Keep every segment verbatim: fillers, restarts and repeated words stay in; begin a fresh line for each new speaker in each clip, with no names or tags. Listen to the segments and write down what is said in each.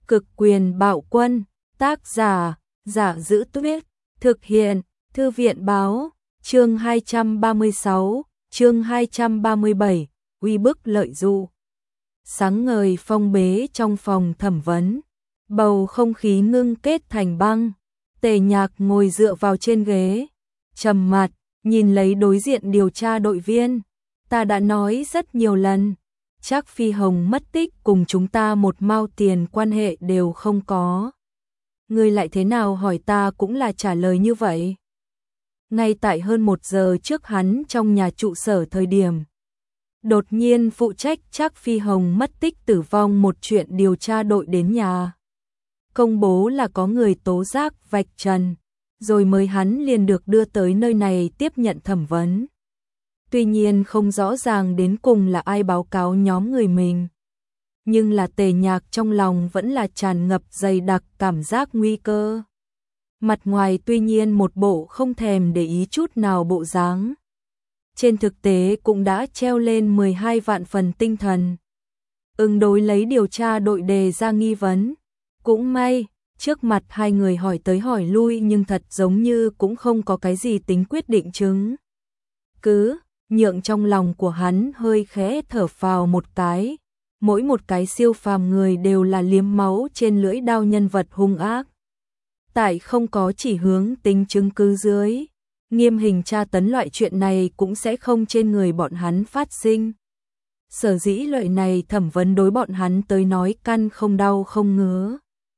Cực quyền bạo quân, tác giả, Giả Giữ Tuyết, thực hiện, Thư viện báo, chương hai trăm ba mươi sáu, chương hai trăm ba mươi bảy, uy bức lợi dụ. Sáng ngời phong bế trong phòng thẩm vấn, bầu không khí ngưng kết thành băng. Tề Nhạc ngồi dựa vào trên ghế, trầm mặt, nhìn lấy đối diện điều tra đội viên. Ta đã nói rất nhiều lần, Trác Phi Hồng mất tích cùng chúng ta một mao tiền quan hệ đều không có. Ngươi lại thế nào hỏi ta cũng là trả lời như vậy. Ngay tại hơn một giờ trước hắn trong nhà trụ sở thời điểm, đột nhiên phụ trách Trác Phi Hồng mất tích tử vong một chuyện điều tra đội đến nhà. Công bố là có người tố giác vạch trần, rồi mới hắn liền được đưa tới nơi này tiếp nhận thẩm vấn. Tuy nhiên không rõ ràng đến cùng là ai báo cáo nhóm người mình. Nhưng là Tề Nhạc trong lòng vẫn là tràn ngập dày đặc cảm giác nguy cơ. Mặt ngoài tuy nhiên một bộ không thèm để ý chút nào bộ dáng. Trên thực tế cũng đã treo lên mười hai vạn phần tinh thần. Ứng đối lấy điều tra đội đề ra nghi vấn. Cũng may, trước mặt hai người hỏi tới hỏi lui nhưng thật giống như cũng không có cái gì tính quyết định chứng. Cứ nhượng trong lòng của hắn hơi khẽ thở phào một cái. Mỗi một cái siêu phàm người đều là liếm máu trên lưỡi đao nhân vật hung ác. Tại không có chỉ hướng tính chứng cứ dưới, nghiêm hình tra tấn loại chuyện này cũng sẽ không trên người bọn hắn phát sinh. Sở dĩ loại này thẩm vấn đối bọn hắn tới nói căn không đau không ngứa.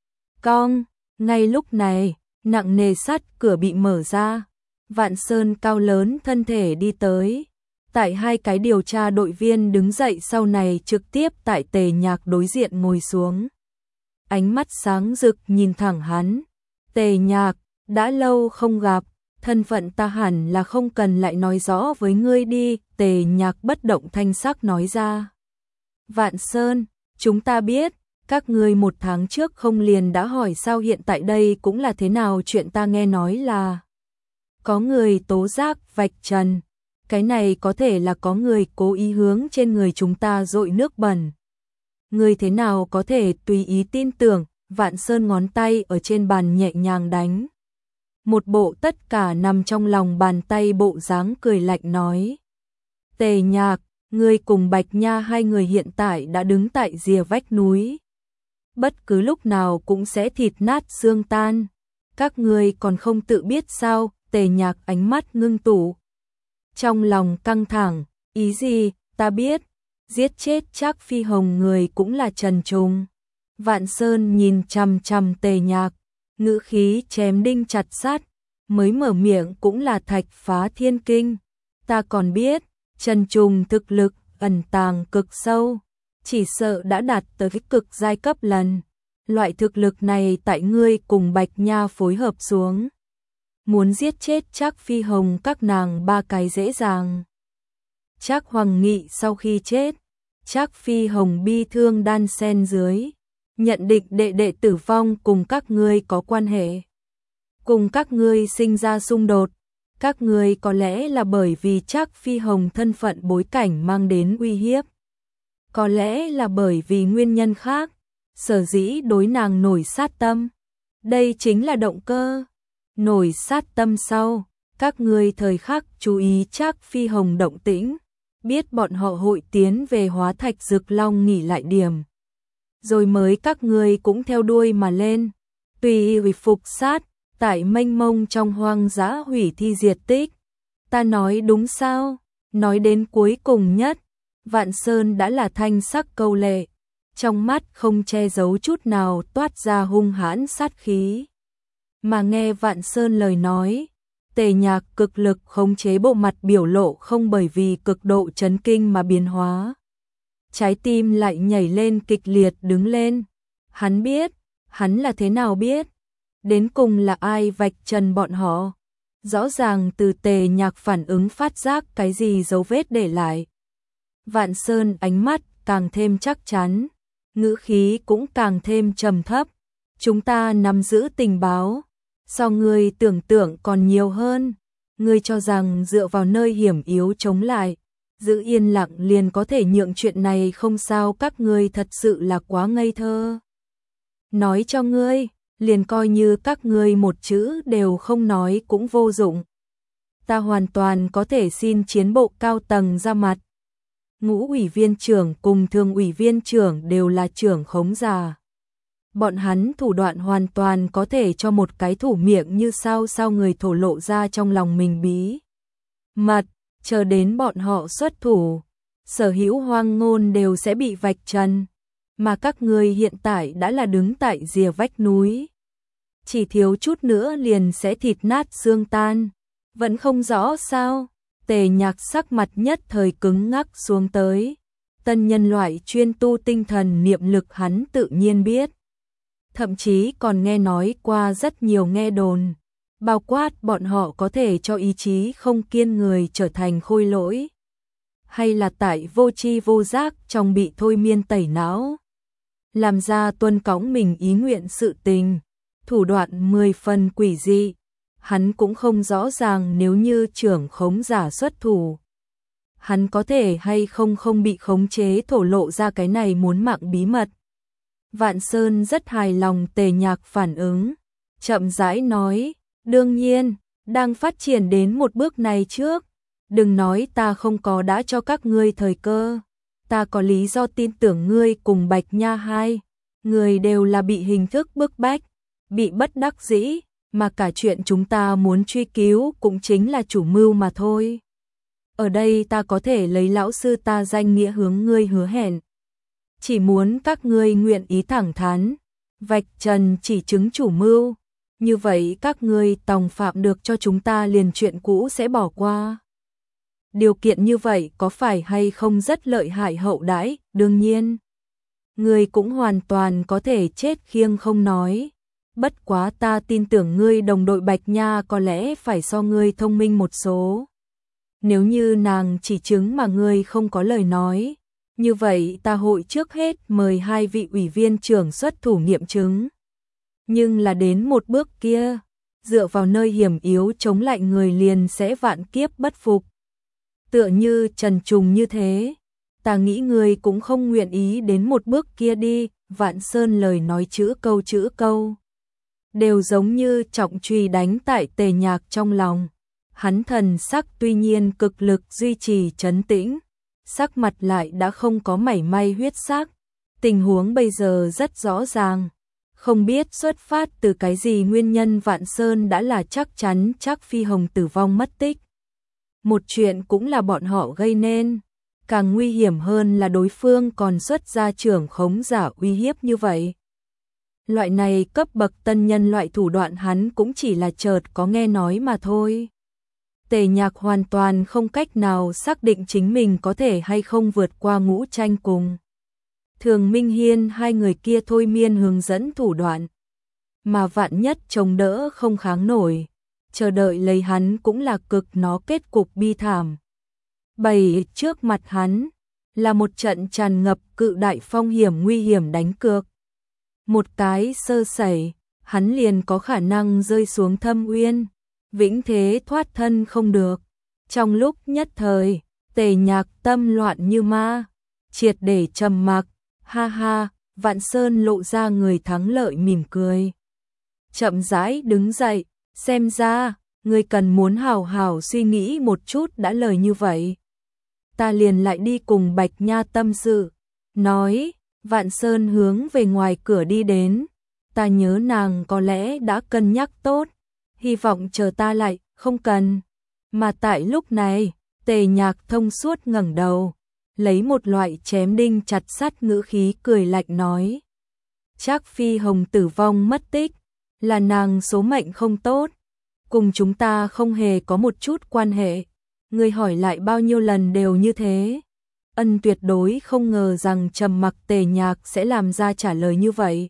Cong, ngay lúc này, nặng nề sắt cửa bị mở ra. Vạn Sơn cao lớn thân thể đi tới. Tại hai cái điều tra đội viên đứng dậy sau này trực tiếp tại Tề Nhạc đối diện ngồi xuống. Ánh mắt sáng rực nhìn thẳng hắn. Tề Nhạc, đã lâu không gặp, thân phận ta hẳn là không cần lại nói rõ với ngươi đi. Tề Nhạc bất động thanh sắc nói ra. Vạn Sơn, chúng ta biết, các ngươi một tháng trước không liền đã hỏi sao hiện tại đây cũng là thế nào, chuyện ta nghe nói là có người tố giác vạch trần. Cái này có thể là có người cố ý hướng trên người chúng ta dội nước bẩn. Người thế nào có thể tùy ý tin tưởng. Vạn Sơn ngón tay ở trên bàn nhẹ nhàng đánh. Một bộ tất cả nằm trong lòng bàn tay bộ dáng cười lạnh nói. Tề Nhạc, ngươi cùng Bạch Nha hai người hiện tại đã đứng tại rìa vách núi. Bất cứ lúc nào cũng sẽ thịt nát xương tan. Các ngươi còn không tự biết sao? Tề Nhạc ánh mắt ngưng tụ. Trong lòng căng thẳng, ý gì, ta biết, giết chết Trác Phi Hồng người cũng là Trần Trùng. Vạn Sơn nhìn chằm chằm Tề Nhạc, ngữ khí chém đinh chặt sắt, mới mở miệng cũng là thạch phá thiên kinh. Ta còn biết, Trần Trùng thực lực ẩn tàng cực sâu, chỉ sợ đã đạt tới cái cực giai cấp lần. Loại thực lực này tại ngươi cùng Bạch Nha phối hợp xuống, muốn giết chết Trác Phi Hồng các nàng ba cái dễ dàng. Trác Hoàng Nghị sau khi chết, Trác Phi Hồng bi thương đan sen dưới, nhận định đệ đệ tử vong cùng các ngươi có quan hệ, cùng các ngươi sinh ra xung đột. Các ngươi có lẽ là bởi vì Trác Phi Hồng thân phận bối cảnh mang đến uy hiếp, có lẽ là bởi vì nguyên nhân khác, sở dĩ đối nàng nổi sát tâm. Đây chính là động cơ. Nổi sát tâm sau, các ngươi thời khắc chú ý Trác Phi Hồng động tĩnh, biết bọn họ hội tiến về Hóa Thạch Dực Long nghỉ lại điểm. Rồi mới các ngươi cũng theo đuôi mà lên, tùy ý phục sát, tại mênh mông trong hoang dã hủy thi diệt tích. Ta nói đúng sao? Nói đến cuối cùng nhất, Vạn Sơn đã là thanh sắc câu lệ, trong mắt không che giấu chút nào toát ra hung hãn sát khí. Mà nghe Vạn Sơn lời nói, Tề Nhạc cực lực khống chế bộ mặt biểu lộ không bởi vì cực độ chấn kinh mà biến hóa. Trái tim lại nhảy lên kịch liệt đứng lên. Hắn biết, hắn là thế nào biết? Đến cùng là ai vạch trần bọn họ? Rõ ràng từ Tề Nhạc phản ứng phát giác cái gì dấu vết để lại. Vạn Sơn ánh mắt càng thêm chắc chắn, ngữ khí cũng càng thêm trầm thấp. Chúng ta nắm giữ tình báo, so ngươi tưởng tượng còn nhiều hơn. Ngươi cho rằng dựa vào nơi hiểm yếu chống lại, giữ yên lặng liền có thể nhượng chuyện này không sao? Các ngươi thật sự là quá ngây thơ. Nói cho ngươi, liền coi như các ngươi một chữ đều không nói cũng vô dụng. Ta hoàn toàn có thể xin chiến bộ cao tầng ra mặt. Ngũ ủy viên trưởng cùng thường ủy viên trưởng đều là trưởng khống già. Bọn hắn thủ đoạn hoàn toàn có thể cho một cái thủ miệng như sao sao người thổ lộ ra trong lòng mình bí mật, chờ đến bọn họ xuất thủ, sở hữu hoang ngôn đều sẽ bị vạch trần, mà các ngươi hiện tại đã là đứng tại rìa vách núi. Chỉ thiếu chút nữa liền sẽ thịt nát xương tan, vẫn không rõ sao? Tề Nhạc sắc mặt nhất thời cứng ngắc xuống tới. Tân nhân loại chuyên tu tinh thần niệm lực hắn tự nhiên biết. Thậm chí còn nghe nói qua rất nhiều nghe đồn, bao quát bọn họ có thể cho ý chí không kiên người trở thành khôi lỗi, hay là tại vô tri vô giác trong bị thôi miên tẩy não, làm ra tuân cõng mình ý nguyện sự tình, thủ đoạn mười phần quỷ dị. Hắn cũng không rõ ràng nếu như trưởng khống giả xuất thủ, hắn có thể hay không không bị khống chế thổ lộ ra cái này muốn mạng bí mật. Vạn Sơn rất hài lòng Tề Nhạc phản ứng, chậm rãi nói, đương nhiên, đang phát triển đến một bước này trước, đừng nói ta không có đã cho các ngươi thời cơ, ta có lý do tin tưởng ngươi cùng Bạch Nha hai, người đều là bị hình thức bức bách, bị bất đắc dĩ, mà cả chuyện chúng ta muốn truy cứu cũng chính là chủ mưu mà thôi. Ở đây ta có thể lấy lão sư ta danh nghĩa hướng ngươi hứa hẹn. Chỉ muốn các ngươi nguyện ý thẳng thắn, vạch trần chỉ chứng chủ mưu, như vậy các ngươi tòng phạm được cho chúng ta liền chuyện cũ sẽ bỏ qua. Điều kiện như vậy có phải hay không rất lợi hại hậu đãi? Đương nhiên, ngươi cũng hoàn toàn có thể chết khiêng không nói. Bất quá ta tin tưởng ngươi đồng đội Bạch Nha có lẽ phải so ngươi thông minh một số. Nếu như nàng chỉ chứng mà ngươi không có lời nói, như vậy ta hội trước hết mời hai vị ủy viên trưởng xuất thủ nghiệm chứng. Nhưng là đến một bước kia, dựa vào nơi hiểm yếu chống lại người liền sẽ vạn kiếp bất phục. Tựa như Trần Trùng như thế, ta nghĩ ngươi cũng không nguyện ý đến một bước kia đi. Vạn Sơn lời nói chữ câu chữ câu đều giống như trọng chùy đánh tại Tề Nhạc trong lòng. Hắn thần sắc tuy nhiên cực lực duy trì trấn tĩnh, sắc mặt lại đã không có mảy may huyết sắc. Tình huống bây giờ rất rõ ràng, không biết xuất phát từ cái gì nguyên nhân Vạn Sơn đã là chắc chắn chắc Phi Hồng tử vong mất tích. Một chuyện cũng là bọn họ gây nên, càng nguy hiểm hơn là đối phương còn xuất ra trưởng khống giả uy hiếp như vậy. Loại này cấp bậc tân nhân loại thủ đoạn hắn cũng chỉ là chợt có nghe nói mà thôi. Tề Nhạc hoàn toàn không cách nào xác định chính mình có thể hay không vượt qua Ngũ Tranh cùng Thường Minh Hiên hai người kia thôi miên hướng dẫn thủ đoạn. Mà vạn nhất chống đỡ không kháng nổi, chờ đợi lấy hắn cũng là cực nó kết cục bi thảm. Bày trước mặt hắn là một trận tràn ngập cự đại phong hiểm nguy hiểm đánh cược. Một cái sơ sẩy, hắn liền có khả năng rơi xuống thâm uyên, vĩnh thế thoát thân không được. Trong lúc nhất thời, Tề Nhạc tâm loạn như ma, triệt để trầm mặc. Ha ha, Vạn Sơn lộ ra người thắng lợi mỉm cười. Chậm rãi đứng dậy, xem ra, ngươi cần muốn hào hào suy nghĩ một chút đã lời như vậy. Ta liền lại đi cùng Bạch Nha tâm sự. Nói, Vạn Sơn hướng về ngoài cửa đi đến. Ta nhớ nàng có lẽ đã cân nhắc tốt, hy vọng chờ ta lại, không cần. Mà tại lúc này, Tề Nhạc thông suốt ngẩng đầu, lấy một loại chém đinh chặt sắt ngữ khí cười lạnh nói. Trác Phi Hồng tử vong mất tích, là nàng số mệnh không tốt, cùng chúng ta không hề có một chút quan hệ. Ngươi hỏi lại bao nhiêu lần đều như thế. Ân tuyệt đối không ngờ rằng trầm mặc Tề Nhạc sẽ làm ra trả lời như vậy.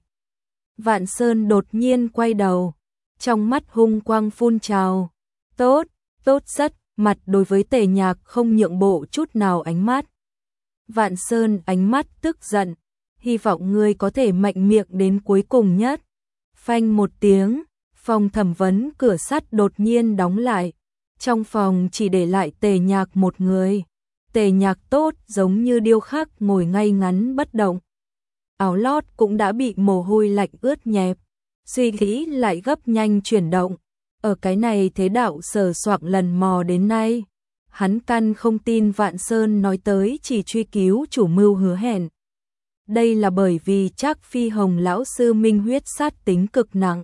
Vạn Sơn đột nhiên quay đầu, trong mắt hung quang phun trào. Tốt, tốt rất, mặt đối với Tề Nhạc không nhượng bộ chút nào ánh mắt. Vạn Sơn ánh mắt tức giận, hy vọng ngươi có thể mạnh miệng đến cuối cùng nhất. Phanh một tiếng, phòng thẩm vấn cửa sắt đột nhiên đóng lại. Trong phòng chỉ để lại Tề Nhạc một người. Tề Nhạc tốt giống như điêu khắc ngồi ngay ngắn bất động. áo lót cũng đã bị mồ hôi lạnh ướt nhẹp, suy nghĩ lại gấp nhanh chuyển động. Ở cái này thế đạo sờ soạng lần mò đến nay, hắn căn không tin Vạn Sơn nói tới chỉ truy cứu chủ mưu hứa hẹn. Đây là bởi vì Trác Phi Hồng lão sư minh huyết sát tính cực nặng,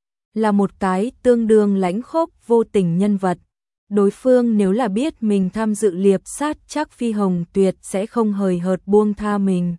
là một cái tương đương lãnh khốc vô tình nhân vật. Đối phương nếu là biết mình tham dự liệp sát Trác Phi Hồng tuyệt sẽ không hời hợt buông tha mình,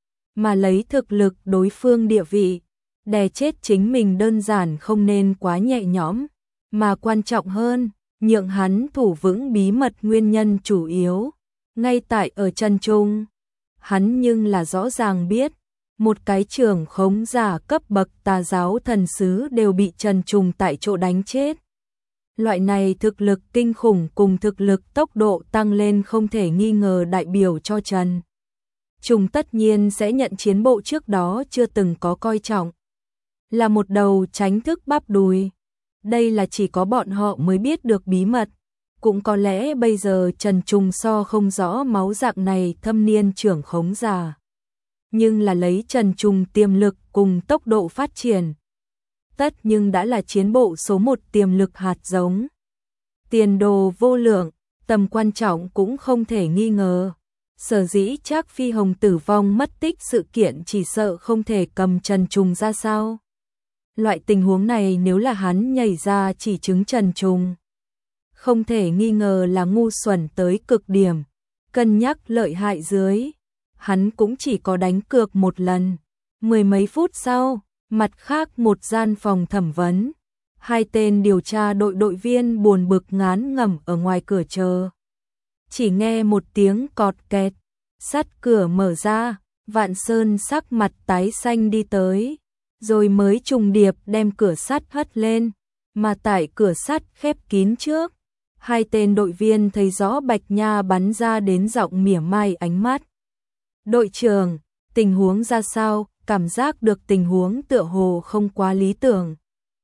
mà lấy thực lực đối phương địa vị, đè chết chính mình đơn giản không nên quá nhẹ nhõm, mà quan trọng hơn, nhượng hắn thủ vững bí mật nguyên nhân chủ yếu, ngay tại ở Trần Trung. Hắn nhưng là rõ ràng biết, một cái trưởng khống giả cấp bậc tà giáo thần sứ đều bị Trần Trùng tại chỗ đánh chết. Loại này thực lực kinh khủng cùng thực lực tốc độ tăng lên không thể nghi ngờ đại biểu cho Trần Trùng tất nhiên sẽ nhận chiến bộ trước đó chưa từng có coi trọng, là một đầu tránh thức bắp đùi. Đây là chỉ có bọn họ mới biết được bí mật. Cũng có lẽ bây giờ Trần Trùng so không rõ máu dạng này thâm niên trưởng khống giả, nhưng là lấy Trần Trùng tiềm lực cùng tốc độ phát triển, tất nhưng đã là chiến bộ số một tiềm lực hạt giống. Tiền đồ vô lượng, tầm quan trọng cũng không thể nghi ngờ. Sở dĩ Trác Phi Hồng tử vong mất tích sự kiện chỉ sợ không thể cầm Trần Trùng ra sao. Loại tình huống này nếu là hắn nhảy ra chỉ chứng Trần Trùng, không thể nghi ngờ là ngu xuẩn tới cực điểm. Cân nhắc lợi hại dưới, hắn cũng chỉ có đánh cược một lần. Mười mấy phút sau, mặt khác một gian phòng thẩm vấn, hai tên điều tra đội đội viên buồn bực ngán ngẩm ở ngoài cửa chờ. Chỉ nghe một tiếng cọt kẹt, sắt cửa mở ra, Vạn Sơn sắc mặt tái xanh đi tới, rồi mới trùng điệp đem cửa sắt hất lên, mà tại cửa sắt khép kín trước, hai tên đội viên thấy rõ Bạch Nha bắn ra đến giọng mỉa mai ánh mắt. Đội trưởng, tình huống ra sao? Cảm giác được tình huống tựa hồ không quá lý tưởng.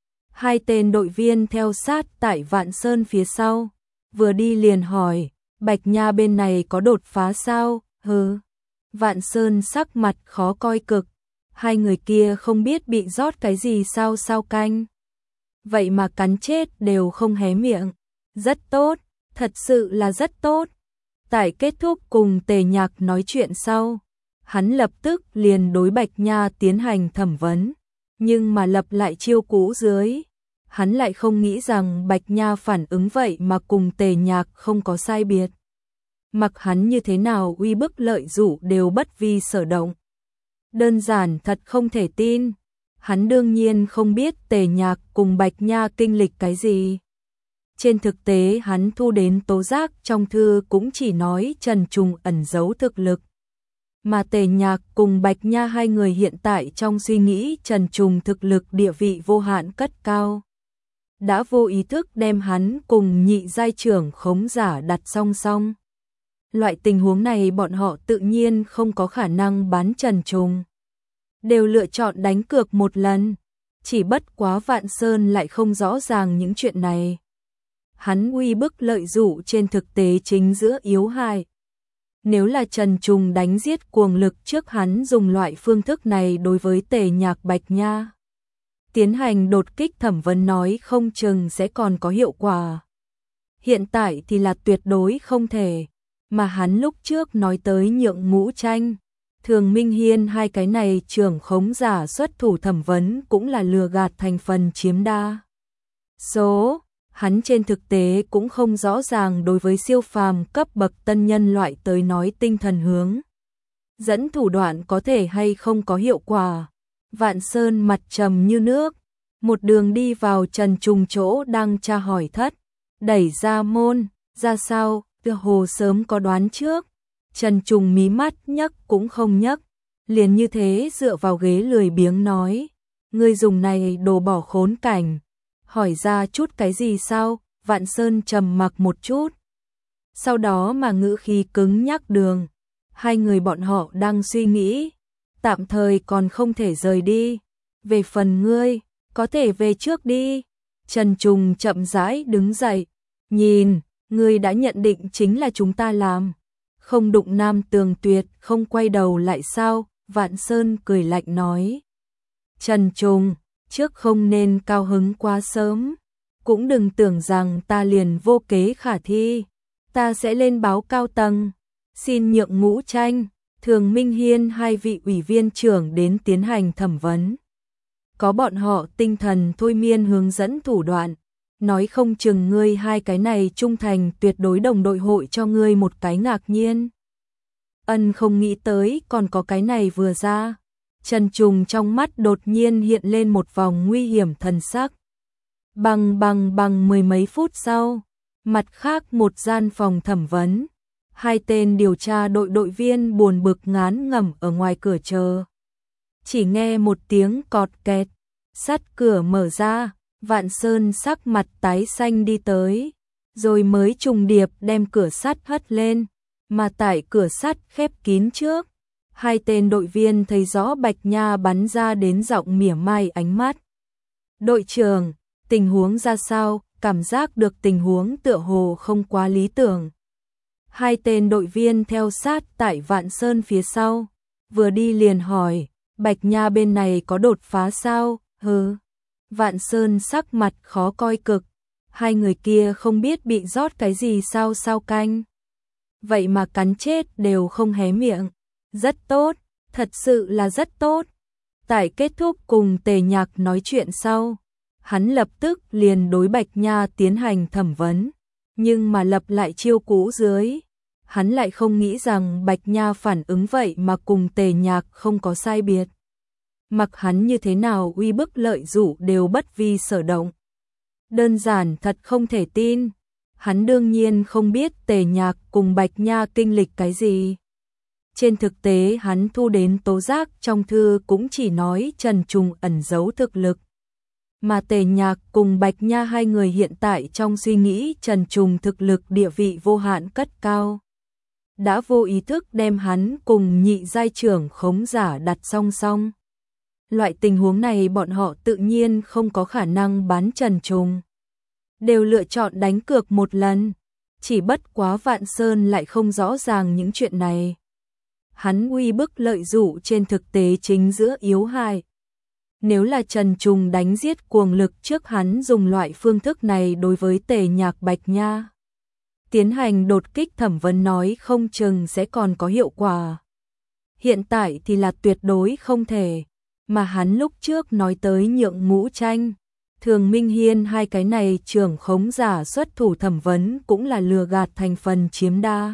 Hai tên đội viên theo sát tại Vạn Sơn phía sau, vừa đi liền hỏi, Bạch Nha bên này có đột phá sao? Hừ. Vạn Sơn sắc mặt khó coi cực, hai người kia không biết bị rót cái gì sao sao canh. Vậy mà cắn chết đều không hé miệng. Rất tốt, thật sự là rất tốt. Tại kết thúc cùng Tề Nhạc nói chuyện sau, hắn lập tức liền đối Bạch Nha tiến hành thẩm vấn, nhưng mà lập lại chiêu cũ dưới, hắn lại không nghĩ rằng Bạch Nha phản ứng vậy mà cùng Tề Nhạc không có sai biệt. Mặc hắn như thế nào uy bức lợi dụ đều bất vi sở động. Đơn giản thật không thể tin, hắn đương nhiên không biết Tề Nhạc cùng Bạch Nha kinh lịch cái gì. Trên thực tế hắn thu đến tố giác trong thư cũng chỉ nói Trần Trùng ẩn giấu thực lực. Mà Tề Nhạc cùng Bạch Nha hai người hiện tại trong suy nghĩ Trần Trùng thực lực địa vị vô hạn cất cao. Đã vô ý thức đem hắn cùng nhị giai trưởng khống giả đặt song song. Loại tình huống này bọn họ tự nhiên không có khả năng bán Trần Trùng. Đều lựa chọn đánh cược một lần. Chỉ bất quá Vạn Sơn lại không rõ ràng những chuyện này. Hắn uy bức lợi dụ trên thực tế chính giữa yếu hại. Nếu là Trần Trùng đánh giết cuồng lực trước hắn dùng loại phương thức này đối với Tề Nhạc Bạch Nha, tiến hành đột kích thẩm vấn nói không chừng sẽ còn có hiệu quả. Hiện tại thì là tuyệt đối không thể, mà hắn lúc trước nói tới nhượng ngũ tranh, Thường Minh Hiên hai cái này trưởng khống giả xuất thủ thẩm vấn cũng là lừa gạt thành phần chiếm đa số. Hắn trên thực tế cũng không rõ ràng đối với siêu phàm cấp bậc tân nhân loại tới nói tinh thần hướng dẫn thủ đoạn có thể hay không có hiệu quả. Vạn Sơn mặt trầm như nước, một đường đi vào Trần Trùng chỗ đang tra hỏi thất, đẩy ra môn, ra sao, tựa hồ sớm có đoán trước. Trần Trùng mí mắt nhấc cũng không nhấc, liền như thế dựa vào ghế lười biếng nói, ngươi dùng này đồ bỏ khốn cảnh. Hỏi ra chút cái gì sao? Vạn Sơn trầm mặc một chút. Sau đó mà ngữ khí cứng nhắc đường. Hai người bọn họ đang suy nghĩ. Tạm thời còn không thể rời đi. Về phần ngươi, có thể về trước đi. Trần Trùng chậm rãi đứng dậy. Nhìn, ngươi đã nhận định chính là chúng ta làm. Không đụng Nam Tường Tuyệt, không quay đầu lại sao? Vạn Sơn cười lạnh nói. Trần Trùng, trước không nên cao hứng quá sớm, cũng đừng tưởng rằng ta liền vô kế khả thi, ta sẽ lên báo cao tầng, xin nhượng Ngũ Tranh, Thường Minh Hiên hai vị ủy viên trưởng đến tiến hành thẩm vấn. Có bọn họ tinh thần thôi miên hướng dẫn thủ đoạn, nói không chừng ngươi hai cái này trung thành tuyệt đối đồng đội hội cho ngươi một cái ngạc nhiên. Ân không nghĩ tới còn có cái này vừa ra. Trần Trùng trong mắt đột nhiên hiện lên một vòng nguy hiểm thần sắc. Bằng bằng bằng mười mấy phút sau, mặt khác một gian phòng thẩm vấn, hai tên điều tra đội đội viên buồn bực ngán ngẩm ở ngoài cửa chờ. Chỉ nghe một tiếng cọt kẹt, sắt cửa mở ra, Vạn Sơn sắc mặt tái xanh đi tới, rồi mới trùng điệp đem cửa sắt hất lên, mà tại cửa sắt khép kín trước, hai tên đội viên thấy rõ Bạch Nha bắn ra đến giọng mỉa mai ánh mắt. Đội trưởng, tình huống ra sao? Cảm giác được tình huống tựa hồ không quá lý tưởng. Hai tên đội viên theo sát tại Vạn Sơn phía sau, vừa đi liền hỏi, Bạch Nha bên này có đột phá sao? Hừ. Vạn Sơn sắc mặt khó coi cực, hai người kia không biết bị rót cái gì sao sao canh. Vậy mà cắn chết đều không hé miệng. Rất tốt, thật sự là rất tốt. Tại kết thúc cùng Tề Nhạc nói chuyện sau, hắn lập tức liền đối Bạch Nha tiến hành thẩm vấn, nhưng mà lập lại chiêu cũ dưới. Hắn lại không nghĩ rằng Bạch Nha phản ứng vậy mà cùng Tề Nhạc không có sai biệt. Mặc hắn như thế nào uy bức lợi dụ đều bất vi sở động. Đơn giản thật không thể tin. Hắn đương nhiên không biết Tề Nhạc cùng Bạch Nha kinh lịch cái gì. Trên thực tế hắn thu đến tố giác trong thư cũng chỉ nói Trần Trùng ẩn giấu thực lực. Mà Tề Nhạc cùng Bạch Nha hai người hiện tại trong suy nghĩ Trần Trùng thực lực địa vị vô hạn cất cao. Đã vô ý thức đem hắn cùng nhị giai trưởng khống giả đặt song song. Loại tình huống này bọn họ tự nhiên không có khả năng bán Trần Trùng. Đều lựa chọn đánh cược một lần. Chỉ bất quá Vạn Sơn lại không rõ ràng những chuyện này. Hắn uy bức lợi dụ trên thực tế chính giữa yếu hại. Nếu là Trần Trùng đánh giết cuồng lực trước hắn dùng loại phương thức này đối với Tề Nhạc Bạch Nha. Tiến hành đột kích thẩm vấn nói không chừng sẽ còn có hiệu quả. Hiện tại thì là tuyệt đối không thể. Mà hắn lúc trước nói tới nhượng Ngũ Tranh, Thường Minh Hiên hai cái này trưởng khống giả xuất thủ thẩm vấn cũng là lừa gạt thành phần chiếm đa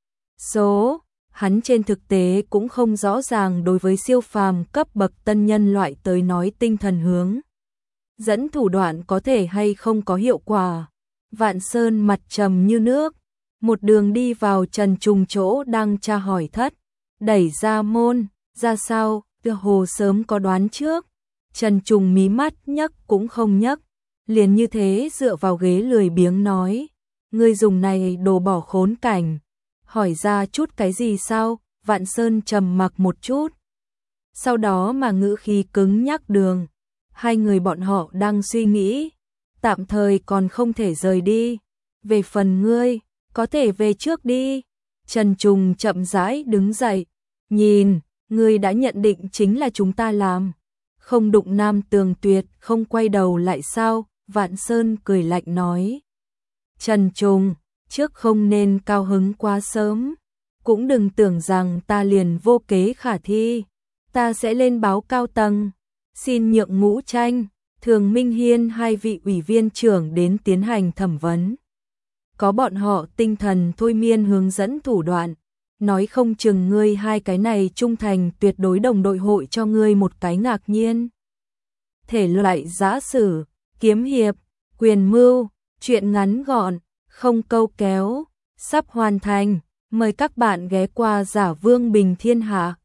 số. Hắn trên thực tế cũng không rõ ràng đối với siêu phàm cấp bậc tân nhân loại tới nói tinh thần hướng dẫn thủ đoạn có thể hay không có hiệu quả. Vạn Sơn mặt trầm như nước, một đường đi vào Trần Trùng chỗ đang tra hỏi thất, đẩy ra môn, ra sao, tựa hồ sớm có đoán trước. Trần Trùng mí mắt nhấc cũng không nhấc, liền như thế dựa vào ghế lười biếng nói, ngươi dùng này đồ bỏ khốn cảnh. Hỏi ra chút cái gì sao? Vạn Sơn trầm mặc một chút. Sau đó mà ngữ khí cứng nhắc đường. Hai người bọn họ đang suy nghĩ. Tạm thời còn không thể rời đi. Về phần ngươi, có thể về trước đi. Trần Trùng chậm rãi đứng dậy. Nhìn, ngươi đã nhận định chính là chúng ta làm. Không đụng Nam Tường Tuyệt, không quay đầu lại sao? Vạn Sơn cười lạnh nói. Trần Trùng, trước không nên cao hứng quá sớm, cũng đừng tưởng rằng ta liền vô kế khả thi, ta sẽ lên báo cao tầng, xin nhượng Ngũ Tranh, Thường Minh Hiên hai vị ủy viên trưởng đến tiến hành thẩm vấn. Có bọn họ tinh thần thôi miên hướng dẫn thủ đoạn, nói không chừng ngươi hai cái này trung thành tuyệt đối đồng đội hội cho ngươi một cái ngạc nhiên. Thể loại giã sử, kiếm hiệp, quyền mưu, truyện ngắn gọn, không câu kéo, sắp hoàn thành, mời các bạn ghé qua Giả Vương Bình Thiên Hạ.